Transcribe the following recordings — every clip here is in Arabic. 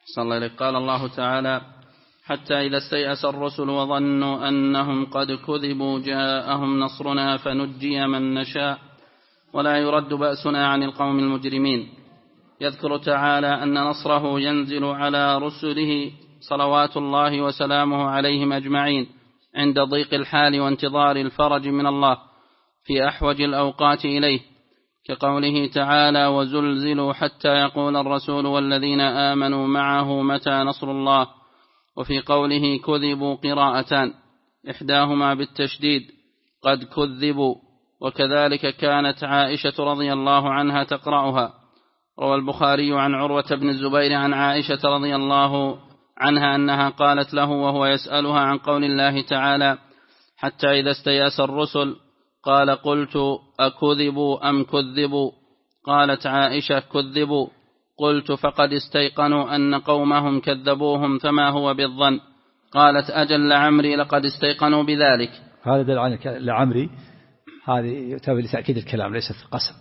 صلى الله عليه. قال الله تعالى: حتى إذا استيأس الرسل وظنوا أنهم قد كذبوا جاءهم نصرنا فنجي من نشاء ولا يرد بأسنا عن القوم المجرمين. يذكر تعالى أن نصره ينزل على رسله صلوات الله وسلامه عليهم أجمعين عند ضيق الحال وانتظار الفرج من الله في أحوج الأوقات إليه، كقوله تعالى: وزلزلوا حتى يقول الرسول والذين آمنوا معه متى نصر الله. وفي قوله كذبوا قراءتان، إحداهما بالتشديد قد كذبوا، وكذلك كانت عائشة رضي الله عنها تقرأها. روى البخاري عن عروة بن الزبير عن عائشة رضي الله عنها أنها قالت له وهو يسألها عن قول الله تعالى: حتى إذا استيأس الرسل، قال: قلت أكذبوا أم كذبوا؟ قالت عائشة: كذبوا. قلت: فقد استيقنوا أن قومهم كذبوهم فما هو بالظن؟ قالت: أجل لعمري لقد استيقنوا بذلك. هذا دل عن لعمري، هذه يتابع لتأكيد الكلام ليست القسم،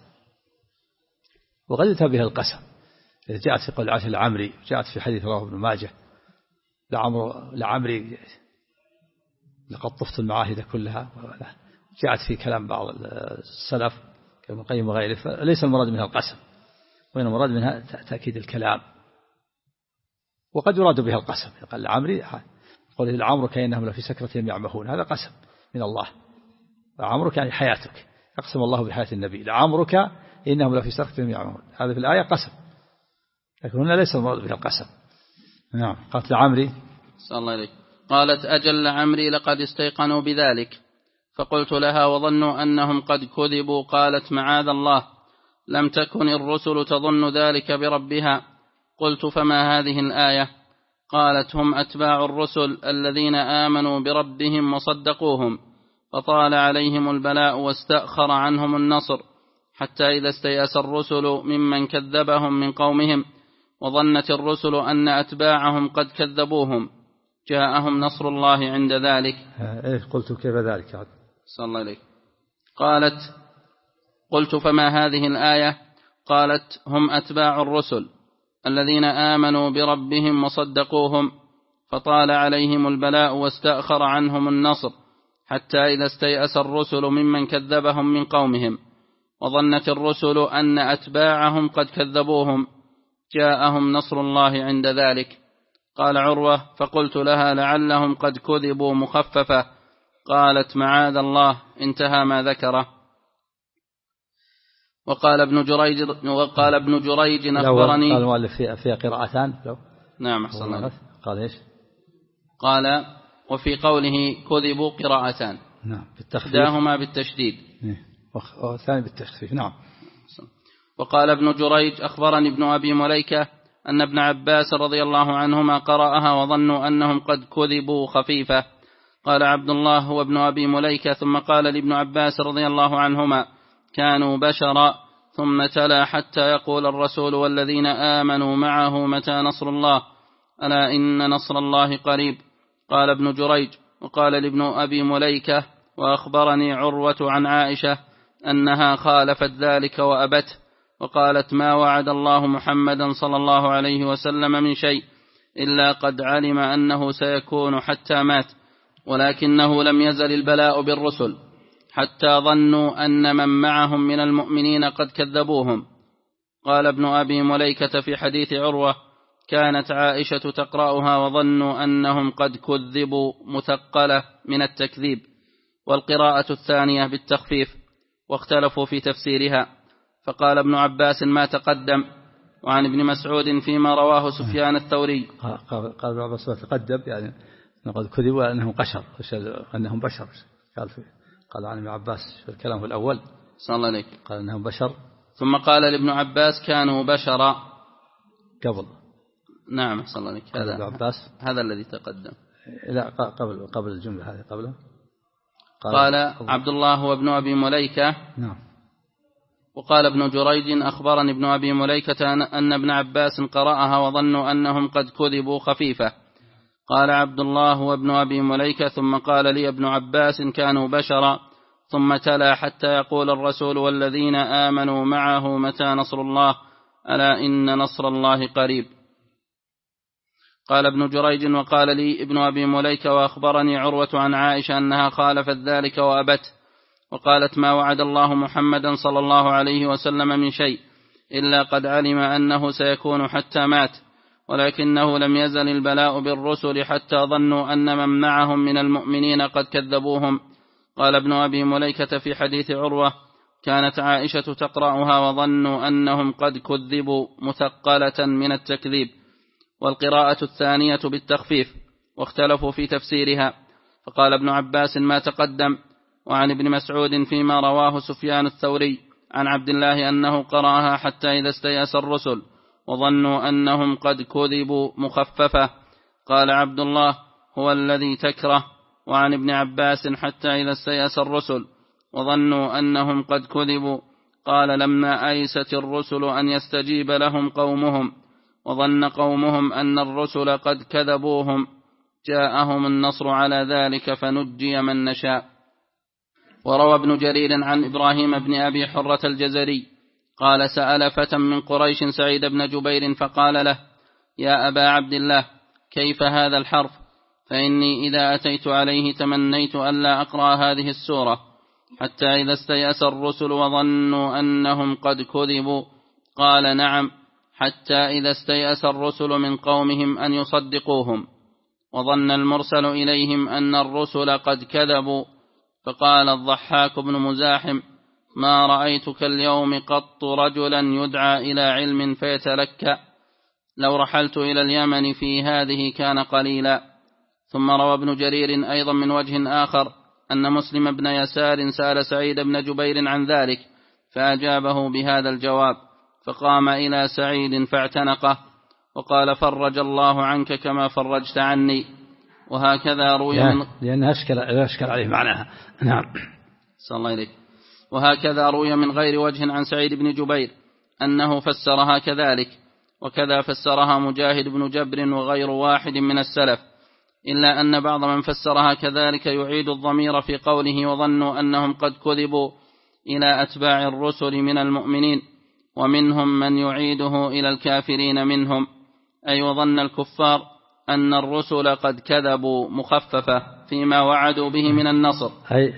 وقد يتابع القسم إذا جاءت في قول عائشة لعمري، جاءت في حديث رواه ابن ماجه: لعمري لقد طفت المعاهد كلها. جاءت في كلام بعض السلف كابن القيم وغيره، فليس المراد منها القسم، وإنما المراد منها تأكيد الكلام. وقد يراد بها القسم، قال لعمري، قل لعمرك إنهم لفي سكرتهم يعمهون، هذا قسم من الله. لعمرك يعني حياتك، أقسم الله بحياة النبي، لعمرك إنهم لفي سكرتهم يعمهون، هذا في الآية قسم، لكن هنا ليس المراد بها القسم. نعم. قالت لعمري صلى الله عليه. قالت: أجل لعمري لقد استيقنوا بذلك. فقلت لها: وظنوا أنهم قد كذبوا؟ قالت: معاذ الله، لم تكن الرسل تظن ذلك بربها. قلت: فما هذه الآية؟ قالت: هم أتباع الرسل الذين آمنوا بربهم وصدقوهم، فطال عليهم البلاء واستأخر عنهم النصر، حتى إذا استيأس الرسل ممن كذبهم من قومهم وظنت الرسل أن أتباعهم قد كذبوهم جاءهم نصر الله عند ذلك. قلت: كيف ذلك؟ صلى الله عليه. قالت: قلت: فما هذه الآية؟ قالت: هم أتباع الرسل الذين آمنوا بربهم وصدقوهم، فطال عليهم البلاء واستأخر عنهم النصر، حتى إذا استيأس الرسل ممن كذبهم من قومهم وظنت الرسل أن أتباعهم قد كذبوهم جاءهم نصر الله عند ذلك. قال عروة: فقلت لها: لعلهم قد كذبوا مخففة. قالت: معاذ الله، انتهى ما ذكره. وقال ابن جريج أخبرني. قال المؤلف فيها قراءتان لو. نعم أحسن الله. قال إيش؟ قال: وفي قوله كذبوا قراءتان. نعم. إحداهما بالتشديد والثاني بالتخفيف. نعم. وقال ابن جريج: أخبرني ابن أبي مليكة أن ابن عباس رضي الله عنهما قرأها وظنوا أنهم قد كذبوا خفيفة. قال عبد الله هو ابن أبي مليكة، ثم قال لابن عباس رضي الله عنهما: كانوا بشرا، ثم تلا حتى يقول الرسول والذين آمنوا معه متى نصر الله، ألا إن نصر الله قريب. قال ابن جريج: وقال لابن أبي مليكة: وأخبرني عروة عن عائشة أنها خالفت ذلك وأبته، وقالت: ما وعد الله محمدا صلى الله عليه وسلم من شيء إلا قد علم أنه سيكون حتى مات، ولكنه لم يزل البلاء بالرسل حتى ظنوا أن من معهم من المؤمنين قد كذبوهم. قال ابن أبي مليكة في حديث عروة: كانت عائشة تقرأها وظنوا أنهم قد كذبوا مثقلة من التكذيب، والقراءة الثانية بالتخفيف، واختلفوا في تفسيرها. فقال ابن عباس ما تقدم. وعن ابن مسعود فيما رواه سفيان الثوري قال ابن عباس ما تقدم، يعني قد كذبوا أنهم قشر، أنهم بشر. قال عن ابن عباس في الكلام الأول صلى الله عليه قال أنهم بشر، ثم قال لابن عباس كانوا بشرا قبل. نعم صلى الله عليه. ابن عباس هذا الذي تقدم. لا قبل الجملة هذه قبله. قال عبد الله وابن أبي مليكة. نعم. وقال ابن جريج: أخبرني ابن أبي مليكة أن ابن عباس قرأها وظنوا أنهم قد كذبوا خفيفة. قال عبد الله وابن أبي مليكة: ثم قال لي ابن عباس كانوا بشرا، ثم تلا حتى يقول الرسول والذين آمنوا معه متى نصر الله، ألا إن نصر الله قريب. قال ابن جريج وقال لي ابن أبي مليكة وأخبرني عروة عن عائشة أنها خالفت ذلك وأبت، وقالت ما وعد الله محمدا صلى الله عليه وسلم من شيء إلا قد علم أنه سيكون حتى مات، ولكنه لم يزل البلاء بالرسل حتى ظنوا أن من معهم من المؤمنين قد كذبوهم. قال ابن أبي مليكة في حديث عروة كانت عائشة تقرأها وظنوا أنهم قد كذبوا مثقلة من التكذيب، والقراءة الثانية بالتخفيف، واختلفوا في تفسيرها. فقال ابن عباس ما تقدم. وعن ابن مسعود فيما رواه سفيان الثوري عن عبد الله أنه قرأها حتى إذا استيأس الرسل وظنوا أنهم قد كذبوا مخففة. قال عبد الله هو الذي تكره. وعن ابن عباس حتى إذا استيأس الرسل وظنوا أنهم قد كذبوا. قال لما أيست الرسل أن يستجيب لهم قومهم وظن قومهم أن الرسل قد كذبوهم جاءهم النصر على ذلك فنجي من نشاء. وروى ابن جرير عن إبراهيم بن أبي حرة الجزري قال سأل فتى من قريش سعيد بن جبير فقال له يا أبا عبد الله كيف هذا الحرف؟ فإني إذا أتيت عليه تمنيت ألا أقرأ هذه السورة حتى إذا استيأس الرسل وظنوا أنهم قد كذبوا. قال نعم، حتى إذا استيأس الرسل من قومهم أن يصدقوهم وظن المرسل إليهم أن الرسل قد كذبوا. فقال الضحاك بن مزاحم ما رأيتك اليوم قط رجلا يدعى إلى علم فيتلكأ، لو رحلت إلى اليمن في هذه كان قليلا. ثم روى ابن جرير أيضا من وجه آخر أن مسلم بن يسار سأل سعيد بن جبير عن ذلك فأجابه بهذا الجواب، فقام إلى سعيد فاعتنقه وقال فرج الله عنك كما فرجت عني. وهكذا روي من لأن أشكل عليه معناها. نعم. صلى الله عليه. وهكذا روي من غير وجه عن سعيد بن جبير أنه فسرها كذلك، وكذا فسرها مجاهد بن جبر وغير واحد من السلف، إلا أن بعض من فسرها كذلك يعيد الضمير في قوله وظنوا أنهم قد كذبوا إلى أتباع الرسل من المؤمنين، ومنهم من يعيده إلى الكافرين منهم، أي وظن الكفار أن الرسل قد كذبوا مخففة فيما وعدوا به من النصر،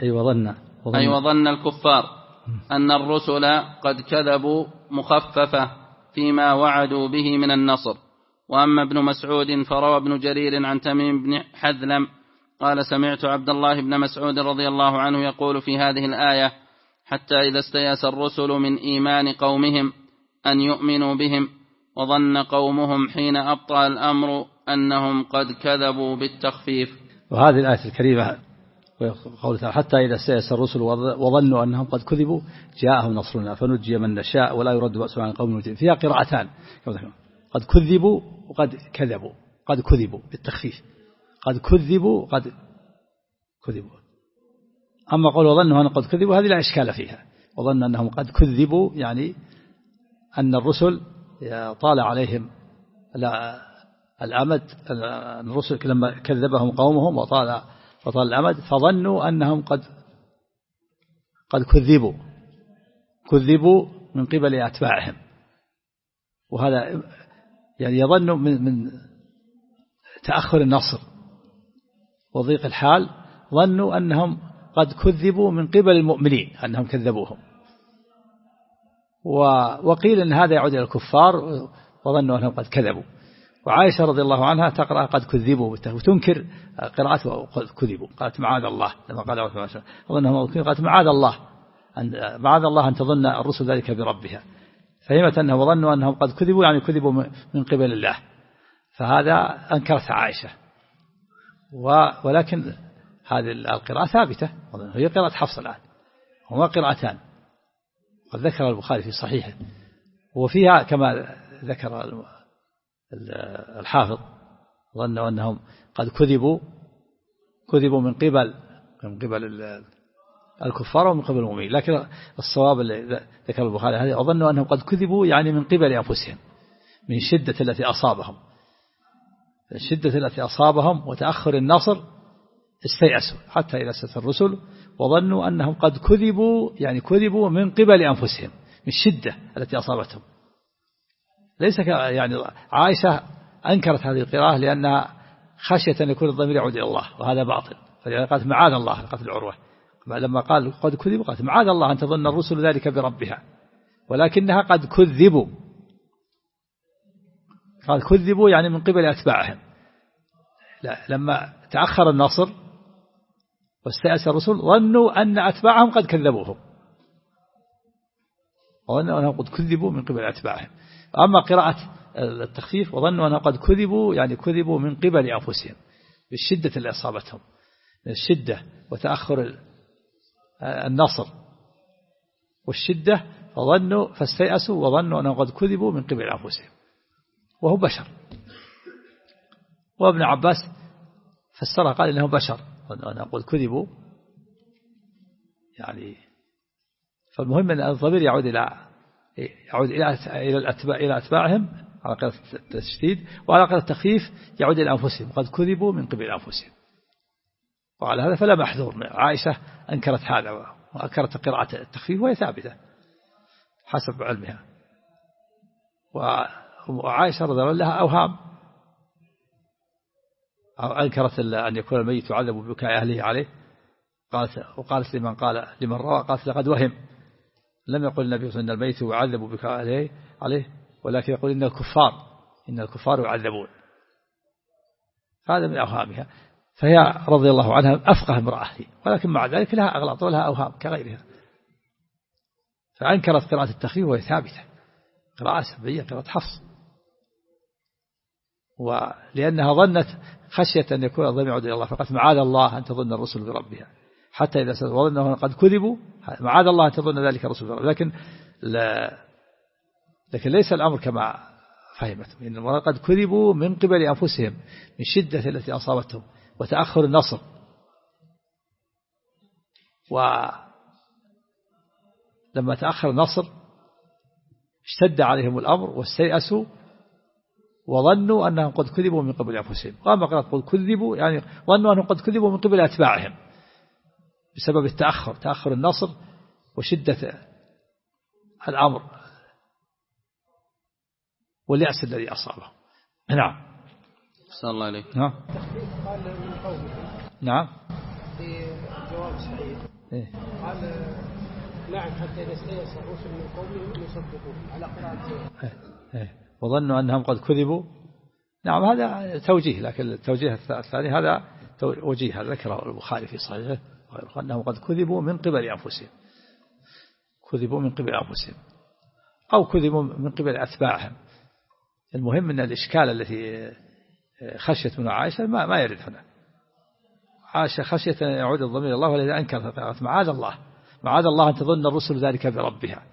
أي وظن الكفار أن الرسل قد كذبوا مخففة فيما وعدوا به من النصر. وأما ابن مسعود فروى ابن جرير عن تميم بن حذلم قال سمعت عبد الله بن مسعود رضي الله عنه يقول في هذه الآية حتى إذا استيأس الرسل من إيمان قومهم أن يؤمنوا بهم وظن قومهم حين أبطأ الأمر أنهم قد كذبوا بالتخفيف. وهذه الآية الكريمة قولها حتى إذا استيأس الرسل وظنوا أنهم قد كذبوا جاءهم نصرنا فنجي من نشاء ولا يرد بأسنا عن قوم المجرمين، فيها قراءتان قد كذبوا وقد كذبوا، قد كذبوا بالتخفيف، قد كذبوا قد كذبوا. أما قول وظنوا أنهم قد كذبوا هذه لا إشكال فيها، وظن أنهم قد كذبوا يعني أن الرسل طال عليهم الأمد، الرسل لما كذبهم قومهم وطال الأمد فظنوا أنهم قد كذبوا من قبل أتباعهم، وهذا يعني يظن من تأخر النصر وضيق الحال، ظنوا أنهم قد كذبوا من قبل المؤمنين أنهم كذبوهم، وقيل أن هذا يعود إلى الكفار وظنوا أنهم قد كذبوا. وعائشة رضي الله عنها تقرأ قد كذبوا وتنكر قراءة قد كذبوا، قالت معاذ الله لما قال قالت معاذ الله أن تظن الرسل ذلك بربها، فهمت أنه وظنوا أنهم قد كذبوا يعني كذبوا من قبل الله، فهذا أنكرت عائشة. ولكن هذه القراءة ثابتة هي قراءة حفص الآن، هما قراءتان قد ذكر البخاري في صحيحه، وفيها كما ذكر الحافظ ظنوا أنهم قد كذبوا من قبل الكفار ومن قبل المؤمنين، لكن الصواب اللي ذكر البخاري هذه أظنوا أنهم قد كذبوا يعني من قبل أنفسهم من شدة التي أصابهم وتأخر النصر استيأسوا حتى إذا استيأس الرسل وظنوا أنهم قد كذبوا يعني كذبوا من قبل أنفسهم من الشدة التي أصابتهم. ليس يعني عائشة أنكرت هذه القراءة لأنها خشية أن يكون الضمير يعود إلى الله، وهذا باطل. فلذلك قالت معاذ الله قتل عروة، لما قال قد كذبوا قالت معاذ الله أن تظن الرسل ذلك بربها، ولكنها قد كذبوا. قال كذبوا يعني من قبل أتباعهم. لا، لما تأخر النصر واستيأس الرسل ظنوا أن أتباعهم قد كذبوهم، وظنوا أنهم قد كذبوا من قبل أتباعهم. أما قراءة التخفيف وظنوا أنهم قد كذبوا يعني كذبوا من قبل أنفسهم بالشدة اللي أصابتهم من الشدة وتأخر النصر والشدة، فاستيأسوا وظنوا أنهم قد كذبوا من قبل أنفسهم، وهو بشر. وابن عباس فسرها قال إنه بشر وأنهم قد كذبوا يعني. فالمهم أن الضمير يعود إلى أتباعهم على قراءة التشديد، وعلى قراءة التخفيف يعود إلى أنفسهم قد كذبوا من قبل أنفسهم. وعلى هذا فلا محذور. عائشة أنكرت هذا وأنكرت قراءة التخفيف وهي ثابتة حسب علمها. وعائشة رضي الله عنها لها أوهام، أنكرت أن يكون الميت يعذب ببكاء أهله عليه، وقالت لمن روى قالت لقد وهم. لم يقل النبي صلى الله عليه وسلم أن الميت يعذب ببكاء أهله عليه، ولكن يقول إن الكفار يعذبون. هذا من أوهامها. فهي رضي الله عنها أفقه امرأة، ولكن مع ذلك لها أغلاط ولها أوهام كغيرها. فأنكرت قراءة التخفيف وهي ثابتة، قراءة سبعية، قراءة حفص، ولأنها ظنت خشية أن يكون الضمير يعود إلى الله، فقالت معاذ الله أن تظن الرسل بربها، حتى إذا وظنوا قد كذبوا معاذ الله أن تظن ذلك الرسل بربها. لكن ليس الأمر كما فهمتم، إنما قد كذبوا من قبل أنفسهم من شدة التي أصابتهم وتأخر النصر. ولما تأخر النصر اشتد عليهم الأمر واستيأسوا وظنوا أنهم قد كذبوا من قبل أنفسهم. وأما قد كذبوا يعني ظنوا أنهم قد كذبوا من قبل أتباعهم بسبب تأخر النصر وشدة الأمر واليأس الذي أصابه. نعم. صلى الله عليه. نعم. نعم. في جواب سعيد قال نعم حتى إذا استيأس الرسل من قومهم يصدقون على قراءة وظنوا أنهم قد كذبوا. نعم، هذا توجيه، لكن التوجيه الثاني هذا وجيه هذا ذكره البخاري في صحيحه أنهم قد كذبوا من قبل أنفسهم، كذبوا من قبل أنفسهم أو كذبوا من قبل أتباعهم. المهم أن الإشكال التي خشيت من عائشة ما يرد هنا. عائشة خشية أن يعود الضمير إلى الله، ولذا أنكرت قالت معاذ الله أن تظن الرسل ذلك بربها،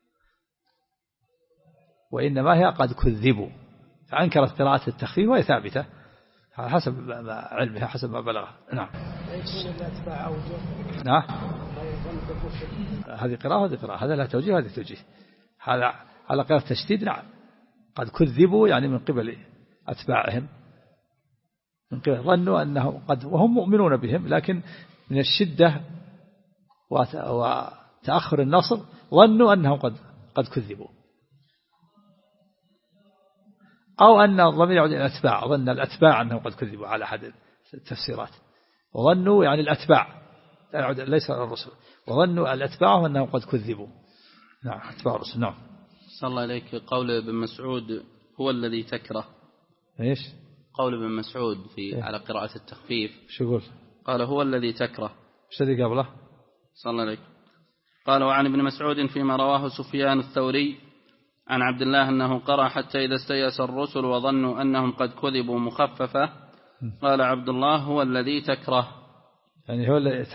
وإنما هي قد كذبوا. فأنكرت قراءة التخفيف وهي ثابتة حسب علمها حسب ما بلغ. نعم. نعم. هذه قراءة هذا لا توجيه هذه توجيه. هذا على قراءة التشديد. نعم، قد كذبوا يعني من قبل أتباعهم، من قبل ظنوا أنهم وهم مؤمنون بهم، لكن من الشدة وتأخر النصر ظنوا أنهم قد كذبوا. أو أن الضمير يعود إلى الأتباع، ظن الأتباع أنهم قد كذبوا على أحد التفسيرات، وظنوا يعني الأتباع ليس الرسل، وظنوا الأتباع أنهم قد كذبوا. نعم، أتباع الرسل. نعم. صلى الله عليك. قول ابن مسعود هو الذي تكره. إيش قول ابن مسعود على قراءة التخفيف؟ شو يقول؟ قال هو الذي تكره. ايش الذي قبله؟ صلى الله عليك. قال وعن ابن مسعود فيما رواه سفيان الثوري عن عبد الله أنه قرأ حتى إذا استيأس الرسل وظنوا أنهم قد كذبوا مخففة. قال عبد الله هو الذي تكره، يعني هو الذي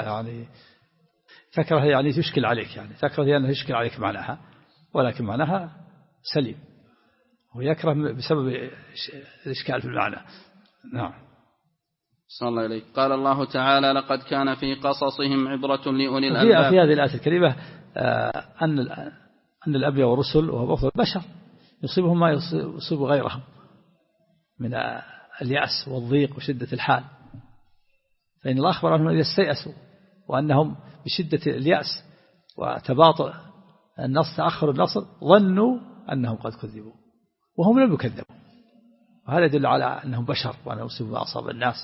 تكره يعني تشكل عليك، يعني تكره يعني يشكل عليك معناها، ولكن معناها سليم، ويكره بسبب الإشكال في المعنى. نعم. صلى الله عليه. قال الله تعالى لقد كان في قصصهم عبرة لأولي الألباب. في هذه الآية الكريمة أن الأنبياء والرسل وهو البشر يصيبهم ما يصيب غيرهم من اليأس والضيق وشدة الحال، فإن الله أخبر عنهم إذا استيأسوا وأنهم بشدة اليأس وتباطؤ النصر تأخر النصر ظنوا أنهم قد كذبوا وهم لم يكذبوا. وهذا يدل على أنهم بشر وأنهم يصيبوا ما أصاب الناس.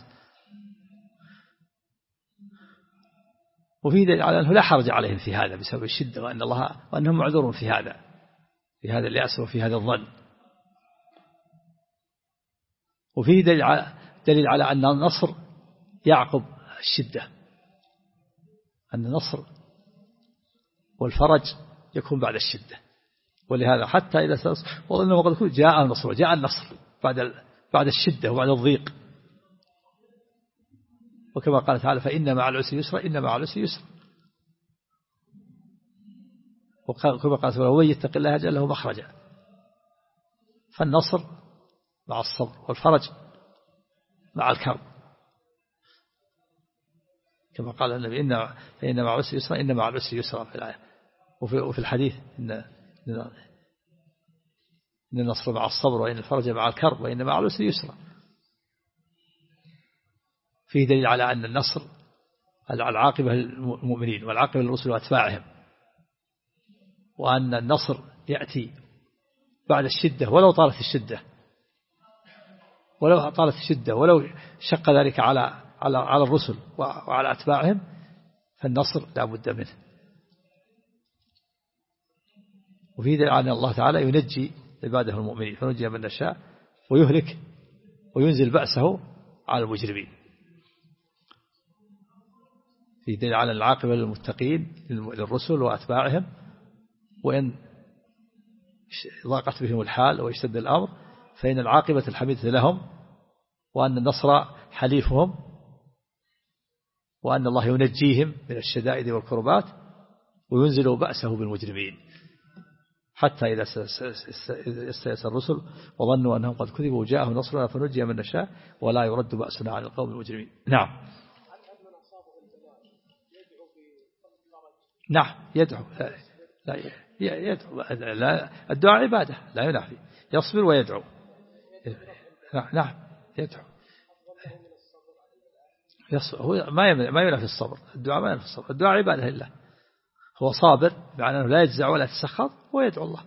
وفي دليل على أنه لا حرج عليهم في هذا بسبب الشدة، وأنهم معذورون في هذا اليأس وفي هذا الظن. وفيه دليل على أن النصر يعقب الشدة، أن النصر والفرج يكون بعد الشدة. ولهذا حتى إذا وظنوا وقد يكون جاء النصر بعد الشدة وبعد الضيق. وكما قال تعالى فإن مع العسر يسرا إن مع العسر يسرا. وكما قال تعالى ومن يتق الله يجعل له مخرجا. فالنصر مع الصبر والفرج مع الكرب، كما قال النبي فإن مع العسر يسرا إن مع العسر يسرا في الآية. وفي الحديث إن النصر مع الصبر وإن الفرج مع الكرب وإن مع العسر يسرا. فيه دليل على أن النصر العاقبة للمؤمنين والعاقبة للرسل وأتباعهم، وأن النصر يأتي بعد الشدة ولو طالت الشدة ولو شق ذلك على الرسل وعلى أتباعهم، فالنصر لا بد منه. وفيه دليل على أن الله تعالى ينجي عباده المؤمنين فنجي من نشاء ويهلك وينزل بأسه على المجرمين. في دليل على العاقبة للمتقين للرسل وأتباعهم، وإن ضاقت بهم الحال واشتد الأمر فإن العاقبة الحميدة لهم، وأن النصر حليفهم، وأن الله ينجيهم من الشدائد والكربات وينزل بأسه بالمجرمين. حتى إذا استيأس الرسل وظنوا أنهم قد كذبوا وجاءهم نصرنا فنجي من نشاء ولا يرد بأسنا عن القوم المجرمين. نعم يدعو. لا الدعاء عبادة لا ينافي، يصبر ويدعو. نعم يدعو. هو ما ينافي الصبر، الدعاء ما ينافي الصبر، الدعاء عبادة لله. هو صابر معنى أنه لا يجزع ولا يتسخط ويدعو الله.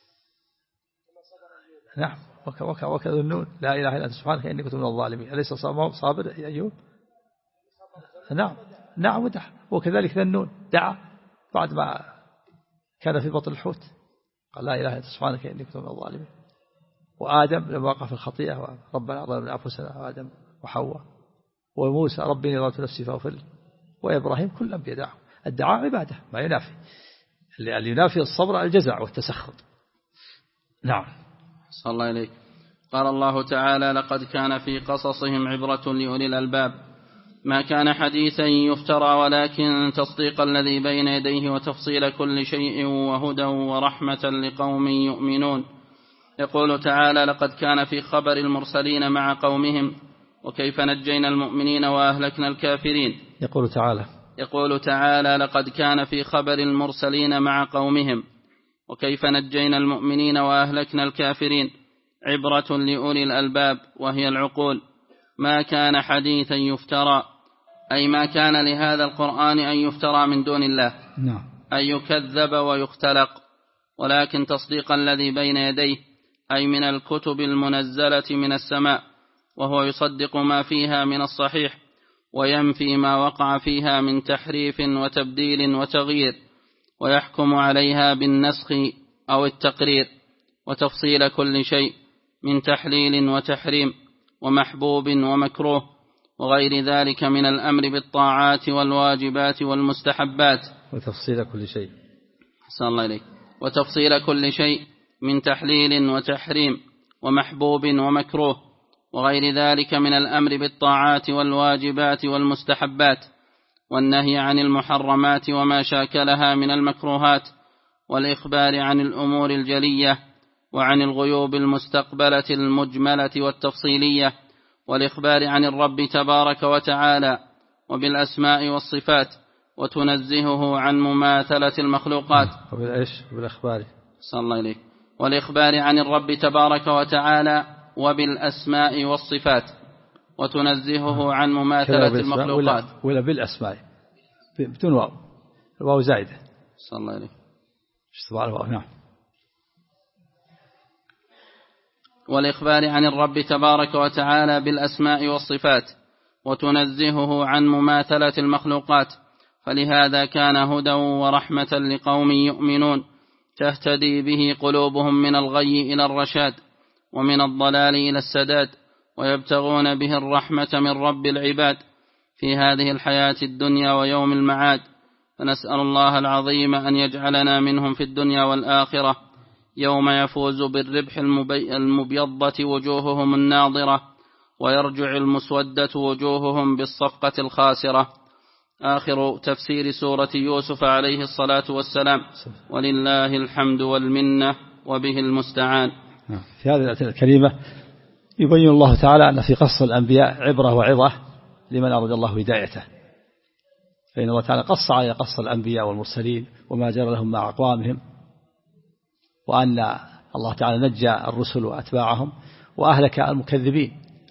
نعم وكذا النون لا إله إلا أنت سبحانك إني كنت من الظالمين. أليس صابر يا أيوب؟ نعم ودعا. وكذلك ذا النون دعا بعد ما كان في بطن الحوت قال لا إله إلا أنت سبحانك إني كنت من الظالمين. وآدم لما وقع في الخطيئة ربنا ظلمنا أنفسنا، وآدم وحواء، وموسى ربي إني ظلمت نفسي فاغفر لي، وإبراهيم كل الأنبياء دعوا. الدعاء عبادة ما ينافي، اللي ينافي الصبر الجزع والتسخط. نعم. صلى الله عليك. قال الله تعالى لقد كان في قصصهم عبرة لأولي الألباب ما كان حديثا يفترى ولكن تصديق الذي بين يديه وتفصيل كل شيء وهدى ورحمة لقوم يؤمنون. يقول تعالى لقد كان في خبر المرسلين مع قومهم وكيف نجينا المؤمنين وأهلكنا الكافرين. يقول تعالى لقد كان في خبر المرسلين مع قومهم وكيف نجينا المؤمنين وأهلكنا الكافرين عبرة لأولي الألباب وهي العقول. ما كان حديثا يفترى أي ما كان لهذا القرآن أن يفترى من دون الله أن يكذب ويختلق، ولكن تصديق الذي بين يديه أي من الكتب المنزلة من السماء، وهو يصدق ما فيها من الصحيح وينفي ما وقع فيها من تحريف وتبديل وتغيير، ويحكم عليها بالنسخ أو التقرير، وتفصيل كل شيء من تحليل وتحريم ومحبوب ومكروه وغير ذلك من الأمر بالطاعات والواجبات والمستحبات. وتفصيل كل شيء صلى الله عليه. وتفصيل كل شيء من تحليل وتحريم ومحبوب ومكروه وغير ذلك من الأمر بالطاعات والواجبات والمستحبات، والنهي عن المحرمات وما شاكلها من المكروهات، والإخبار عن الأمور الجلية وعن الغيوب المستقبلة المجملة والتفصيلية، والإخبار عن الرب تبارك وتعالى وبالأسماء والصفات، وتنزهه عن مماثلة المخلوقات. بالإخبار صلى الله عليه. والإخبار عن الرب تبارك وتعالى وبالأسماء والصفات، وتنزهه عن مماثلة المخلوقات. ولا بالأسماء بدون واو، الواو زائدة. صلى الله عليه. نعم. والإخبار عن الرب تبارك وتعالى بالأسماء والصفات، وتنزهه عن مماثلة المخلوقات. فلهذا كان هدى ورحمة لقوم يؤمنون تهتدي به قلوبهم من الغي إلى الرشاد، ومن الضلال إلى السداد، ويبتغون به الرحمة من رب العباد في هذه الحياة الدنيا ويوم المعاد. فنسأل الله العظيم أن يجعلنا منهم في الدنيا والآخرة، يوم يفوز بالربح المبيضة وجوههم الناظرة، ويرجع المسودة وجوههم بالصفقة الخاسرة. آخر تفسير سورة يوسف عليه الصلاة والسلام، ولله الحمد والمنة وبه المستعان. في هذه الآية الكريمة يبين الله تعالى أن في قصص الأنبياء عبرة وعظة لمن أراد الله هدايته، فإن الله تعالى قص على قصص الأنبياء والمرسلين وما جرى لهم مع أقوامهم، وأن الله تعالى نجى الرسل وأتباعهم وأهلك المكذبين.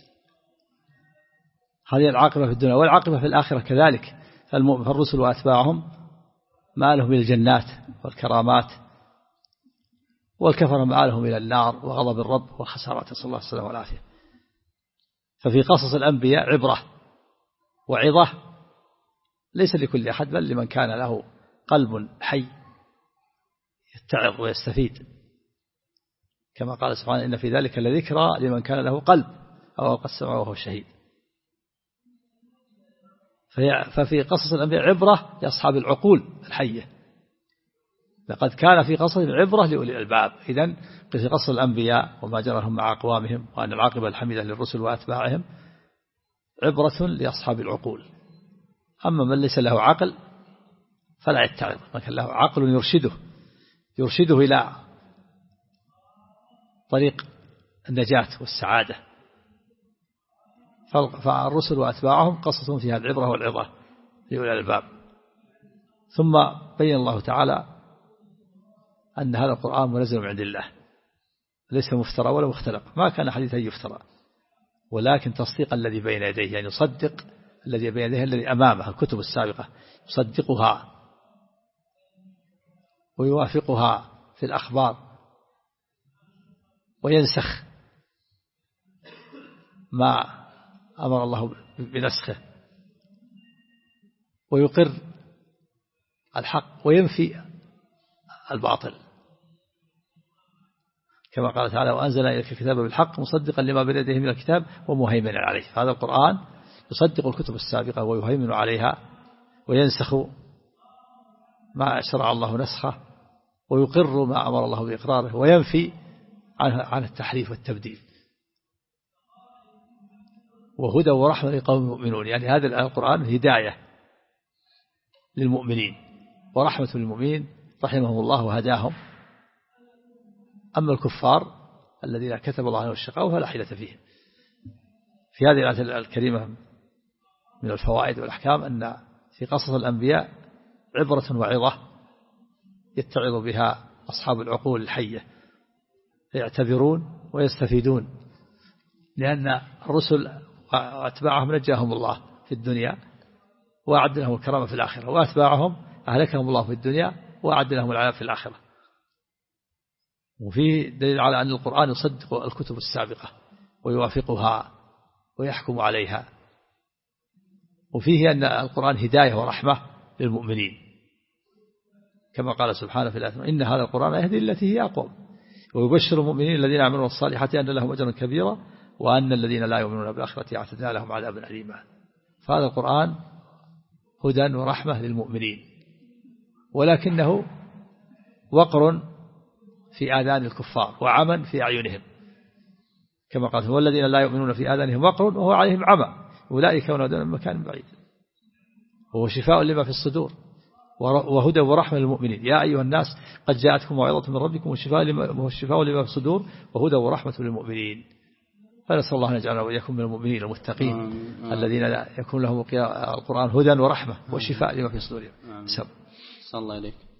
هذه العاقبة في الدنيا، والعاقبة في الآخرة كذلك. فالرسل وأتباعهم ما لهم إلى الجنات والكرامات، والكفر ما لهم إلى النار وغضب الرب وخسارة، نسأل الله السلامة والعافية. ففي قصص الأنبياء عبرة وعظة ليس لكل أحد، بل لمن كان له قلب حي يتعظ ويستفيد، كما قال سبحانه: إن في ذلك لذكرى لمن كان له قلب أو ألقى السمع وهو شهيد. ففي قصص الأنبياء عبرة لأصحاب العقول الحية، لقد كان في قصص عبرة لأولي الألباب. إذن في قصص الأنبياء وما جرى لهم مع أقوامهم، وأن العاقبة الحميدة للرسل وأتباعهم، عبرة لأصحاب العقول. أما من ليس له عقل فلا يتعظ، لكن له عقل يرشده إلى طريق النجاة والسعادة. فالرسل وأتباعهم قصصهم فيها العبرة والعظة لأولي الألباب. ثم بين الله تعالى أن هذا القرآن منزل من عند الله، ليس مفترى ولا مختلق، ما كان حديثا يفترى، ولكن تصديق الذي بين يديه، يعني يصدق الذي بين يديه الذي أمامه الكتب السابقة، يصدقها ويوافقها في الأخبار، وينسخ ما أمر الله بنسخه، ويقر الحق وينفي الباطل، كما قال تعالى: وأنزل إليك الكتاب بالحق مصدقا لما بين يديه من الكتاب ومهيمنا عليه. هذا القرآن يصدق الكتب السابقة ويهيمن عليها، وينسخ ما شرع الله نسخه، ويقر ما أمر الله بإقراره، وينفي عن التحريف والتبديل. وهدى ورحمة لقوم يؤمنون، يعني هذا القرآن هداية للمؤمنين ورحمة للمؤمنين رحمهم الله وهداهم. أما الكفار الذين كتب الله عليهم الشقاء فلا حيلة فيهم. في هذه الآية الكريمة من الفوائد والأحكام أن في قصص الأنبياء عبرة وعظة يتعظ بها أصحاب العقول الحية، يعتبرون ويستفيدون، لأن الرسل وأتباعهم نجاهم الله في الدنيا وأعد لهم الكرامة في الآخرة، وأتباعهم أهلكهم الله في الدنيا وأعد لهم العذاب في الآخرة. وفيه دليل على أن القرآن يصدق الكتب السابقة ويوافقها ويحكم عليها. وفيه أن القرآن هداية ورحمة للمؤمنين، كما قال سبحانه في الآية: إن هذا القرآن يهدي التي هي أقوم ويبشر المؤمنين الذين يعملون الصالحات أن لهم أجرا كبيرا وأن الذين لا يؤمنون بالآخرة أعتدنا لهم عذابا أليما. فهذا القرآن هدى ورحمة للمؤمنين، ولكنه وقر في آذان الكفار وعمى في أعينهم، كما قال: هو الذين لا يؤمنون في آذانهم وقر وهو عليهم عمى أولئك ينادون من مكان بعيد. وهو شفاء لما في الصدور وهدى ورحمة للمؤمنين. يا أيها الناس قد جاءتكم موعظة من ربكم وشفاء لما في الصدور وهدى ورحمة للمؤمنين. فنسأل الله أن يجعلنا وإياكم من المؤمنين المتقين الذين يكون لهم القرآن هدى ورحمة وشفاء لما في صدورهم. صلى الله عليك.